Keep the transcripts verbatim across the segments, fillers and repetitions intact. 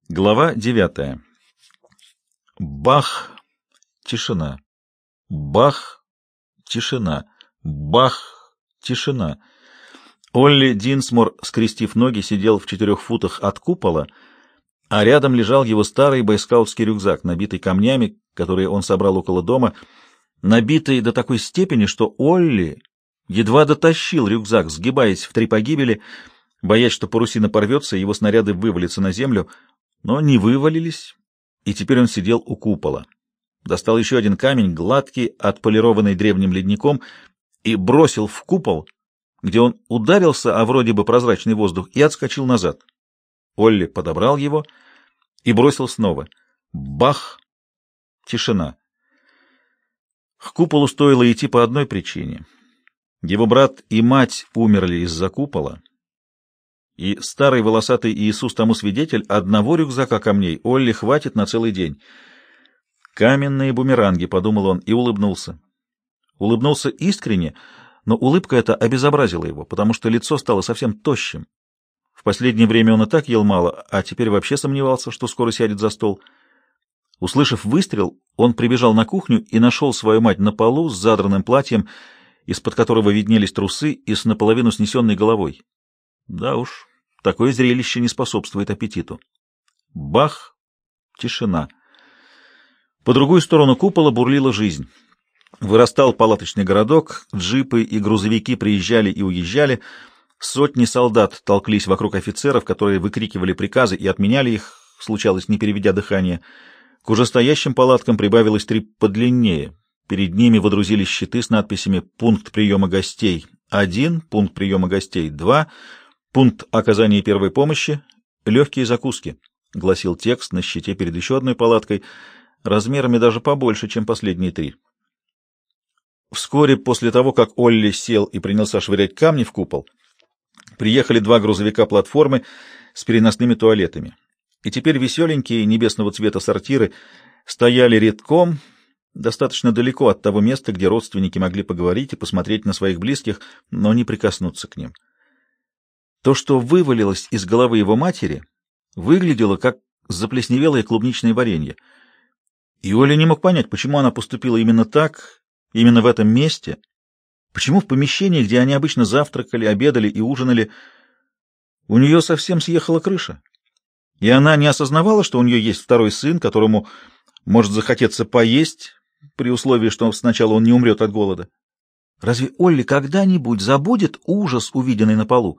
Глава девятая. Бах! Тишина. Бах! Тишина. Бах! Тишина. Олли Динсмор, скрестив ноги, сидел в четырех футах от купола, а рядом лежал его старый бойскаутский рюкзак, набитый камнями, которые он собрал около дома, набитый до такой степени, что Олли едва дотащил рюкзак, сгибаясь в три погибели, боясь, что парусина порвется и его снаряды вывалятся на землю, но не вывалились, и теперь он сидел у купола. Достал еще один камень, гладкий, отполированный древним ледником, и бросил в купол, где он ударился о вроде бы прозрачный воздух и отскочил назад. Олли подобрал его и бросил снова. Бах! Тишина. К куполу стоило идти по одной причине. Его брат и мать умерли из-за купола, и старый волосатый Иисус тому свидетель, одного рюкзака камней Олли хватит на целый день. «Каменные бумеранги», — подумал он и улыбнулся. Улыбнулся искренне, но улыбка эта обезобразила его, потому что лицо стало совсем тощим. В последнее время он и так ел мало, а теперь вообще сомневался, что скоро сядет за стол. Услышав выстрел, он прибежал на кухню и нашел свою мать на полу с задранным платьем, из-под которого виднелись трусы, и с наполовину снесенной головой. Да уж, такое зрелище не способствует аппетиту. Бах! Тишина. По другую сторону купола бурлила жизнь. Вырастал палаточный городок, джипы и грузовики приезжали и уезжали, сотни солдат толклись вокруг офицеров, которые выкрикивали приказы и отменяли их, случалось, не переведя дыхание. К уже стоящим палаткам прибавилось три подлиннее. Перед ними водрузились щиты с надписями «Пункт приема гостей один», «Пункт приема гостей два», «Пункт оказания первой помощи», «Легкие закуски», — гласил текст на щите перед еще одной палаткой, размерами даже побольше, чем последние три. Вскоре после того, как Олли сел и принялся швырять камни в купол, приехали два грузовика-платформы с переносными туалетами. И теперь веселенькие небесного цвета сортиры стояли редком, достаточно далеко от того места, где родственники могли поговорить и посмотреть на своих близких, но не прикоснуться к ним. То, что вывалилось из головы его матери, выглядело как заплесневелое клубничное варенье. И Оля не мог понять, почему она поступила именно так, именно в этом месте, почему в помещении, где они обычно завтракали, обедали и ужинали, у нее совсем съехала крыша. И она не осознавала, что у нее есть второй сын, которому может захотеться поесть, при условии, что сначала он не умрет от голода. Разве Олли когда-нибудь забудет ужас, увиденный на полу?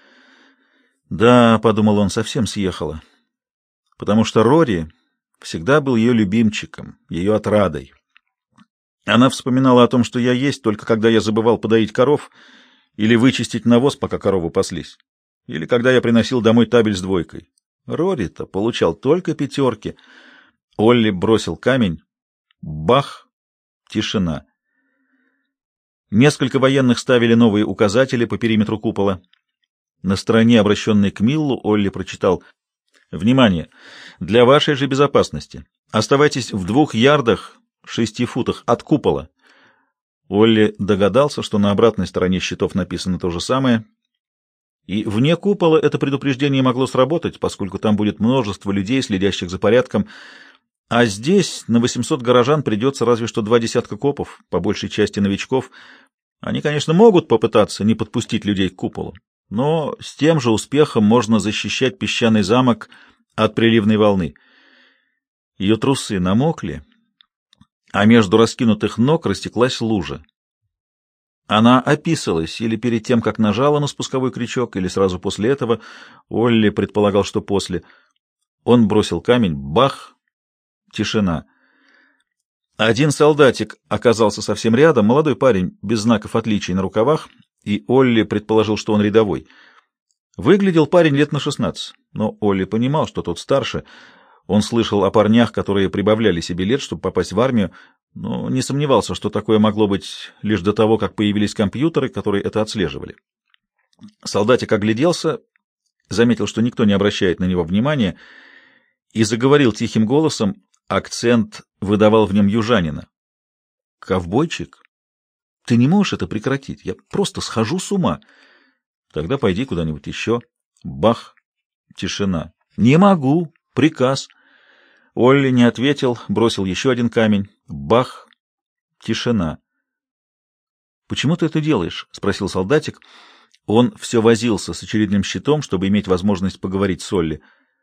Да, — подумал он, — совсем съехала, потому что Рори всегда был ее любимчиком, ее отрадой. Она вспоминала о том, что я есть, только когда я забывал подоить коров или вычистить навоз, пока коровы паслись, или когда я приносил домой табель с двойкой. Рори-то получал только пятерки. Олли бросил камень. Бах! Тишина. Несколько военных ставили новые указатели по периметру купола. На стороне, обращенной к Миллу, Олли прочитал: «Внимание! Для вашей же безопасности оставайтесь в двух ярдах, шести футах от купола». Олли догадался, что на обратной стороне щитов написано то же самое. И вне купола это предупреждение могло сработать, поскольку там будет множество людей, следящих за порядком, а здесь на восемьсот горожан придется разве что два десятка копов, по большей части новичков. Они, конечно, могут попытаться не подпустить людей к куполу, но с тем же успехом можно защищать песчаный замок от приливной волны. Ее трусы намокли, а между раскинутых ног растеклась лужа. Она описалась или перед тем, как нажала на спусковой крючок, или сразу после этого. Олли предполагал, что после. Он бросил камень. Бах! Тишина. Один солдатик оказался совсем рядом, молодой парень, без знаков отличий на рукавах, и Олли предположил, что он рядовой. Выглядел парень лет на шестнадцать, но Олли понимал, что тот старше. Он слышал о парнях, которые прибавляли себе лет, чтобы попасть в армию, но не сомневался, что такое могло быть лишь до того, как появились компьютеры, которые это отслеживали. Солдатик огляделся, заметил, что никто не обращает на него внимания, и заговорил тихим голосом. Акцент выдавал в нем южанина. «Ковбойчик, ты не можешь это прекратить? Я просто схожу с ума. Тогда пойди куда-нибудь еще». Бах! Тишина. «Не могу. Приказ. Олли не ответил, бросил еще один камень. Бах! Тишина. «Почему ты это делаешь?» — спросил солдатик. Он все возился с очередным щитом, чтобы иметь возможность поговорить с Олли.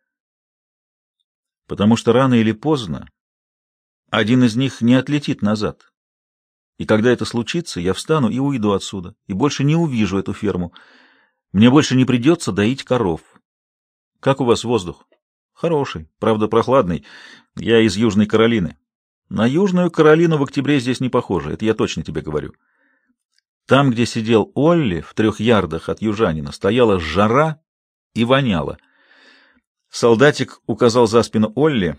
«Потому что рано или поздно один из них не отлетит назад. И когда это случится, я встану и уйду отсюда, и больше не увижу эту ферму. Мне больше не придется доить коров. Как у вас воздух?» «Хороший, правда прохладный. Я из Южной Каролины. На Южную Каролину в октябре здесь не похоже, это я точно тебе говорю. Там, где сидел Олли, в трех ярдах от южанина, стояла жара и воняло». Солдатик указал за спину Олли.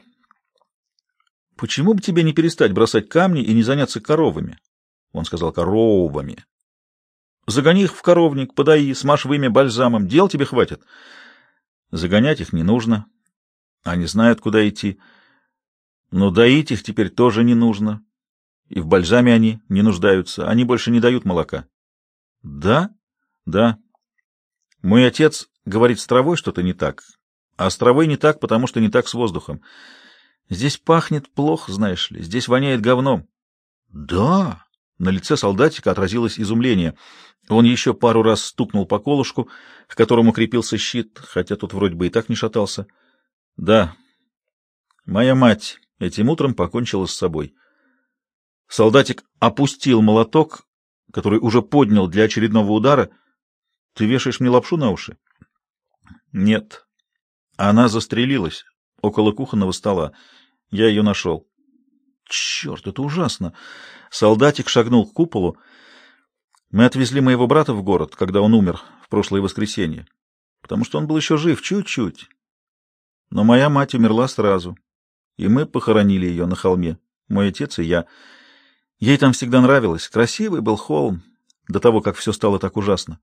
«Почему бы тебе не перестать бросать камни и не заняться коровами?» Он сказал коровами. «Загони их в коровник, подай, смажь вымя бальзамом, дел тебе хватит». «Загонять их не нужно. Они знают, куда идти. Но доить их теперь тоже не нужно. И в бальзаме они не нуждаются. Они больше не дают молока». «Да? Да. Мой отец говорит, с травой что-то не так. А с травой не так, потому что не так с воздухом. Здесь пахнет плохо, знаешь ли. Здесь воняет говном». «Да?» На лице солдатика отразилось изумление. Он еще пару раз стукнул по колышку, к которому крепился щит, хотя тут вроде бы и так не шатался. «Да. Моя мать этим утром покончила с собой». Солдатик опустил молоток, который уже поднял для очередного удара. «Ты вешаешь мне лапшу на уши?» «Нет. Она застрелилась около кухонного стола. Я ее нашел». «Черт, это ужасно!» Солдатик шагнул к куполу. «Мы отвезли моего брата в город, когда он умер в прошлое воскресенье, потому что он был еще жив чуть-чуть. Но моя мать умерла сразу, и мы похоронили ее на холме, мой отец и я. Ей там всегда нравилось. Красивый был холм, до того, как все стало так ужасно».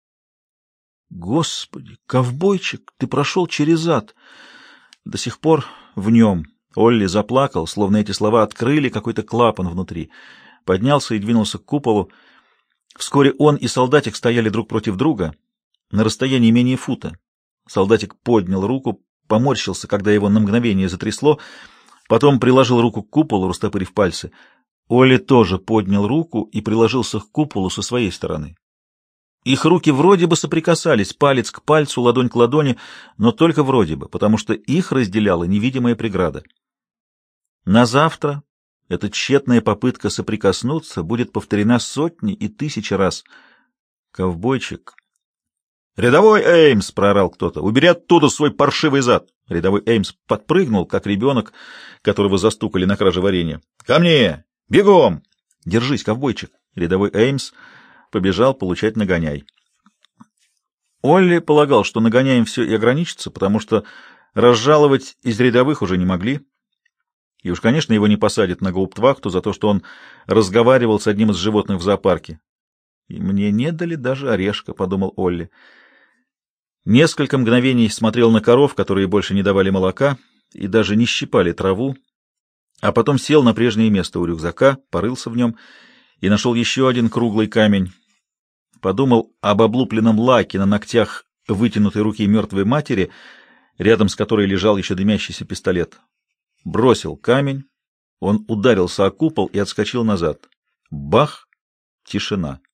«Господи, ковбойчик, ты прошел через ад!» До сих пор в нем. Олли заплакал, словно эти слова открыли какой-то клапан внутри. Поднялся и двинулся к куполу. Вскоре он и солдатик стояли друг против друга на расстоянии менее фута. Солдатик поднял руку, поморщился, когда его на мгновение затрясло, потом приложил руку к куполу, растопырив пальцы. Олли тоже поднял руку и приложился к куполу со своей стороны. Их руки вроде бы соприкасались, палец к пальцу, ладонь к ладони, но только вроде бы, потому что их разделяла невидимая преграда. На завтра эта тщетная попытка соприкоснуться будет повторена сотни и тысячи раз. Ковбойчик. «Рядовой Эймс!» — проорал кто-то. «Убери оттуда свой паршивый зад!» Рядовой Эймс подпрыгнул, как ребенок, которого застукали на краже варенья. «Ко мне! Бегом!» «Держись, ковбойчик!» Рядовой Эймс побежал получать нагоняй. Олли полагал, что нагоняем все и ограничится, потому что разжаловать из рядовых уже не могли. И уж, конечно, его не посадят на гауптвахту за то, что он разговаривал с одним из животных в зоопарке. «И мне не дали даже орешка», — подумал Олли. Несколько мгновений смотрел на коров, которые больше не давали молока и даже не щипали траву, а потом сел на прежнее место у рюкзака, порылся в нем и нашел еще один круглый камень. Подумал об облупленном лаке на ногтях вытянутой руки мертвой матери, рядом с которой лежал еще дымящийся пистолет. Бросил камень, он ударился о купол и отскочил назад. Бах! Тишина.